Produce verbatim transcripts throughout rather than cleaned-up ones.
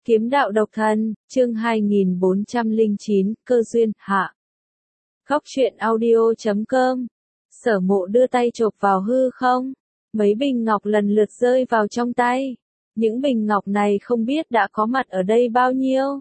Kiếm đạo độc thân, chương hai nghìn bốn trăm lẻ chín, cơ duyên, hạ. Góc truyện audio chấm com. Sở Mộ đưa tay chộp vào hư không, mấy bình ngọc lần lượt rơi vào trong tay. Những bình ngọc này không biết đã có mặt ở đây bao nhiêu.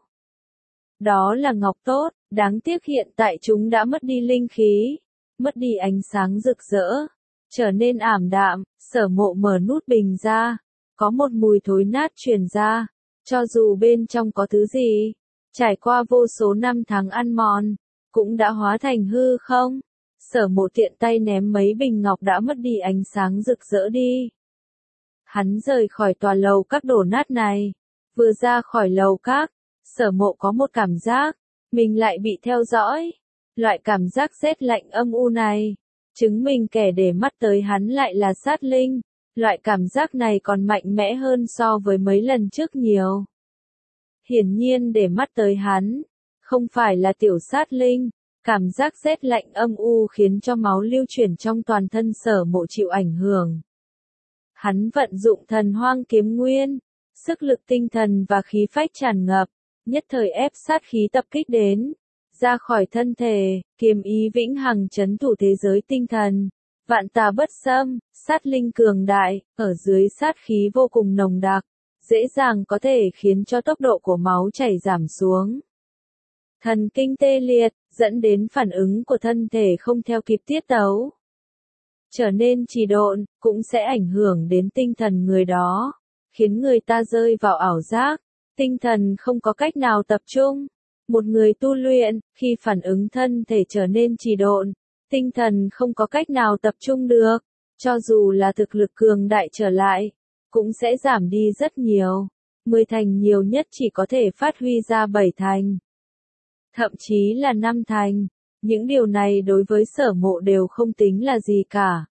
Đó là ngọc tốt, đáng tiếc hiện tại chúng đã mất đi linh khí, mất đi ánh sáng rực rỡ, trở nên ảm đạm. Sở Mộ mở nút bình ra, có một mùi thối nát truyền ra. Cho dù bên trong có thứ gì, trải qua vô số năm tháng ăn mòn, cũng đã hóa thành hư không. Sở Mộ tiện tay ném mấy bình ngọc đã mất đi ánh sáng rực rỡ đi. Hắn rời khỏi tòa lầu các đổ nát này. Vừa ra khỏi lầu các, Sở Mộ có một cảm giác, mình lại bị theo dõi. Loại cảm giác rét lạnh âm u này, chứng minh kẻ để mắt tới hắn lại là sát linh. Loại cảm giác này còn mạnh mẽ hơn so với mấy lần trước nhiều. Hiển nhiên để mắt tới hắn, không phải là tiểu sát linh. Cảm giác rét lạnh âm u khiến cho máu lưu chuyển trong toàn thân Sở Mộ chịu ảnh hưởng. Hắn vận dụng thần hoang kiếm nguyên, sức lực tinh thần và khí phách tràn ngập, nhất thời ép sát khí tập kích đến. Ra khỏi thân thể, kiếm ý vĩnh hằng trấn thủ thế giới tinh thần. Vạn tà bất xâm, sát linh cường đại, ở dưới sát khí vô cùng nồng đặc, dễ dàng có thể khiến cho tốc độ của máu chảy giảm xuống. Thần kinh tê liệt, dẫn đến phản ứng của thân thể không theo kịp tiết tấu. Trở nên trì độn, cũng sẽ ảnh hưởng đến tinh thần người đó, khiến người ta rơi vào ảo giác, tinh thần không có cách nào tập trung. Một người tu luyện, khi phản ứng thân thể trở nên trì độn, tinh thần không có cách nào tập trung được, cho dù là thực lực cường đại trở lại, cũng sẽ giảm đi rất nhiều. Mười thành nhiều nhất chỉ có thể phát huy ra bảy thành. Thậm chí là năm thành. Những điều này đối với Sở Mộ đều không tính là gì cả.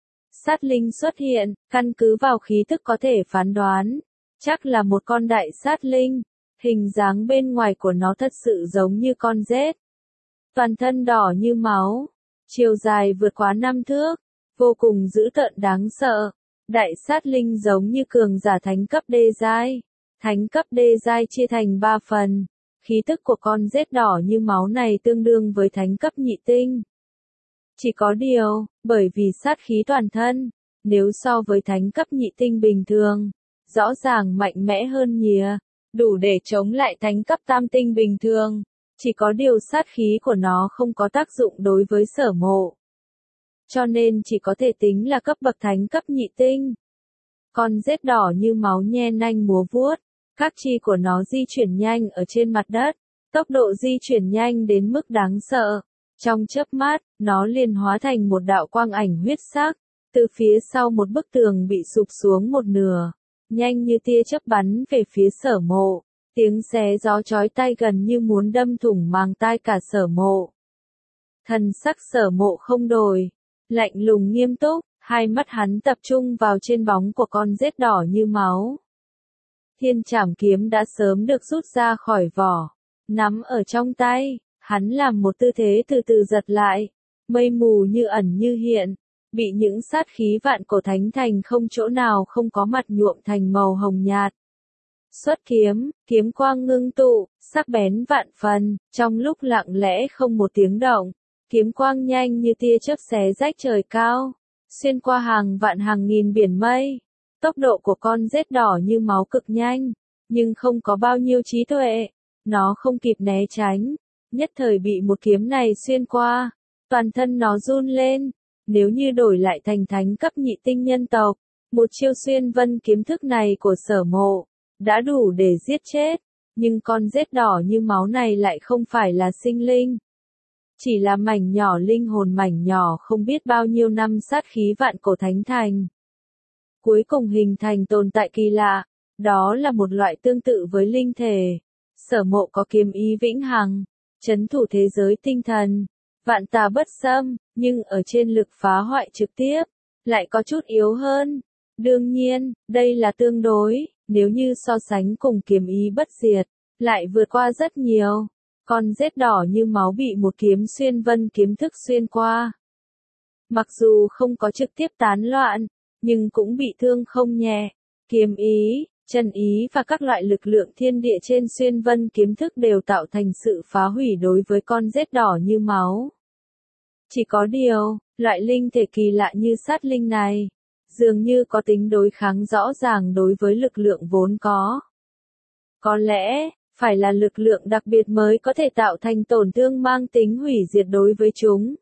Sát linh xuất hiện, căn cứ vào khí thức có thể phán đoán, chắc là một con đại sát linh. Hình dáng bên ngoài của nó thật sự giống như con rết. Toàn thân đỏ như máu. Chiều dài vượt quá năm thước, vô cùng dữ tợn đáng sợ. Đại sát linh giống như cường giả thánh cấp đê giai. Thánh cấp đê giai chia thành ba phần. Khí tức của con rết đỏ như máu này tương đương với thánh cấp nhị tinh. Chỉ có điều, bởi vì sát khí toàn thân, nếu so với thánh cấp nhị tinh bình thường, rõ ràng mạnh mẽ hơn nhiều, đủ để chống lại thánh cấp tam tinh bình thường. Chỉ có điều sát khí của nó không có tác dụng đối với Sở Mộ. Cho nên chỉ có thể tính là cấp bậc thánh cấp nhị tinh. Con rết đỏ như máu nhe nanh múa vuốt, các chi của nó di chuyển nhanh ở trên mặt đất, tốc độ di chuyển nhanh đến mức đáng sợ. Trong chớp mắt, nó liền hóa thành một đạo quang ảnh huyết sắc, từ phía sau một bức tường bị sụp xuống một nửa, nhanh như tia chớp bắn về phía Sở Mộ. Tiếng xé gió chói tai gần như muốn đâm thủng màng tai cả Sở Mộ. Thần sắc Sở Mộ không đổi, lạnh lùng nghiêm túc, hai mắt hắn tập trung vào trên bóng của con rết đỏ như máu. Thiên Trảm kiếm đã sớm được rút ra khỏi vỏ, nắm ở trong tay, hắn làm một tư thế từ từ giật lại, mây mù như ẩn như hiện, bị những sát khí vạn cổ thánh thành không chỗ nào không có mặt nhuộm thành màu hồng nhạt. Xuất kiếm, kiếm quang ngưng tụ, sắc bén vạn phần, trong lúc lặng lẽ không một tiếng động, kiếm quang nhanh như tia chớp xé rách trời cao, xuyên qua hàng vạn hàng nghìn biển mây. Tốc độ của con rết đỏ như máu cực nhanh, nhưng không có bao nhiêu trí tuệ, nó không kịp né tránh, nhất thời bị một kiếm này xuyên qua, toàn thân nó run lên. Nếu như đổi lại thành thánh cấp nhị tinh nhân tộc, một chiêu xuyên vân kiếm thức này của Sở Mộ đã đủ để giết chết, nhưng con rết đỏ như máu này lại không phải là sinh linh. Chỉ là mảnh nhỏ linh hồn mảnh nhỏ không biết bao nhiêu năm sát khí vạn cổ thánh thành. Cuối cùng hình thành tồn tại kỳ lạ, đó là một loại tương tự với linh thể. Sở Mộ có kiếm ý vĩnh hằng, trấn thủ thế giới tinh thần, vạn tà bất xâm, nhưng ở trên lực phá hoại trực tiếp, lại có chút yếu hơn. Đương nhiên, đây là tương đối. Nếu như so sánh cùng kiếm ý bất diệt, lại vượt qua rất nhiều. Con rết đỏ như máu bị một kiếm xuyên vân kiếm thức xuyên qua. Mặc dù không có trực tiếp tán loạn, nhưng cũng bị thương không nhẹ. Kiếm ý, chân ý và các loại lực lượng thiên địa trên xuyên vân kiếm thức đều tạo thành sự phá hủy đối với con rết đỏ như máu. Chỉ có điều, loại linh thể kỳ lạ như sát linh này, dường như có tính đối kháng rõ ràng đối với lực lượng vốn có. Có lẽ, phải là lực lượng đặc biệt mới có thể tạo thành tổn thương mang tính hủy diệt đối với chúng.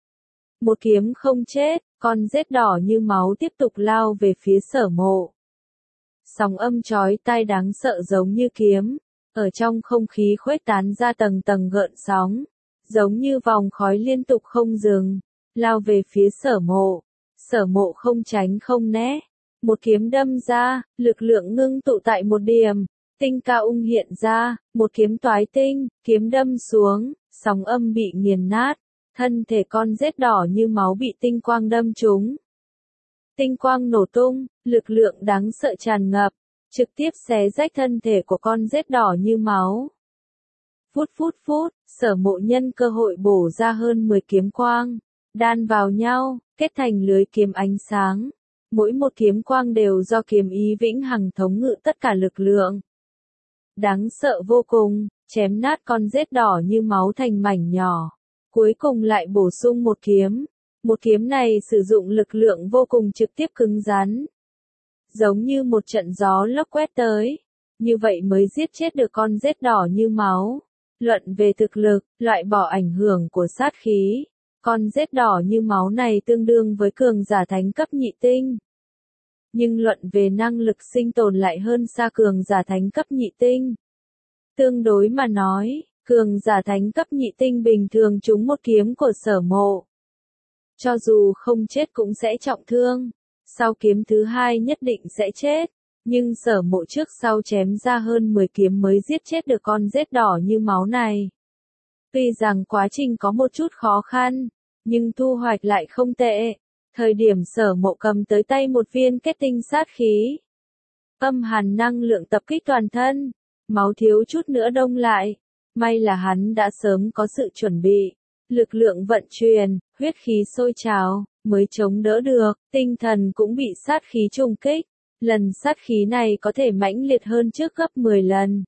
Một kiếm không chết, con rết đỏ như máu tiếp tục lao về phía Sở Mộ. Sóng âm chói tai đáng sợ giống như kiếm, ở trong không khí khuếch tán ra tầng tầng gợn sóng, giống như vòng khói liên tục không dừng, lao về phía Sở Mộ. Sở Mộ không tránh không né, một kiếm đâm ra, lực lượng ngưng tụ tại một điểm, tinh ca ung hiện ra, một kiếm toái tinh, kiếm đâm xuống, sóng âm bị nghiền nát, thân thể con rết đỏ như máu bị tinh quang đâm trúng. Tinh quang nổ tung, lực lượng đáng sợ tràn ngập, trực tiếp xé rách thân thể của con rết đỏ như máu. Phút phút phút, Sở Mộ nhân cơ hội bổ ra hơn mười kiếm quang, đan vào nhau, kết thành lưới kiếm ánh sáng. Mỗi một kiếm quang đều do kiếm ý vĩnh hằng thống ngự tất cả lực lượng. Đáng sợ vô cùng, chém nát con rết đỏ như máu thành mảnh nhỏ. Cuối cùng lại bổ sung một kiếm. Một kiếm này sử dụng lực lượng vô cùng trực tiếp cứng rắn. Giống như một trận gió lốc quét tới. Như vậy mới giết chết được con rết đỏ như máu. Luận về thực lực, loại bỏ ảnh hưởng của sát khí. Con rết đỏ như máu này tương đương với cường giả thánh cấp nhị tinh. Nhưng luận về năng lực sinh tồn lại hơn xa cường giả thánh cấp nhị tinh. Tương đối mà nói, cường giả thánh cấp nhị tinh bình thường trúng một kiếm của Sở Mộ. Cho dù không chết cũng sẽ trọng thương, sau kiếm thứ hai nhất định sẽ chết, nhưng Sở Mộ trước sau chém ra hơn mười kiếm mới giết chết được con rết đỏ như máu này. Tuy rằng quá trình có một chút khó khăn, nhưng thu hoạch lại không tệ. Thời điểm Sở Mộ cầm tới tay một viên kết tinh sát khí. Âm hàn năng lượng tập kích toàn thân, máu thiếu chút nữa đông lại. May là hắn đã sớm có sự chuẩn bị, lực lượng vận chuyển, huyết khí sôi trào, mới chống đỡ được, tinh thần cũng bị sát khí trùng kích. Lần sát khí này có thể mãnh liệt hơn trước gấp mười lần.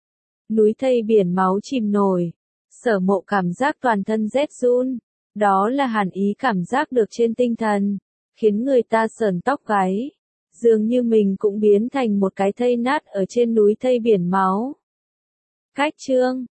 Núi thây biển máu chìm nổi, Sở Mộ cảm giác toàn thân rét run. Đó là hàn ý cảm giác được trên tinh thần, khiến người ta sởn tóc gáy. Dường như mình cũng biến thành một cái thây nát ở trên núi thây biển máu. Cách chương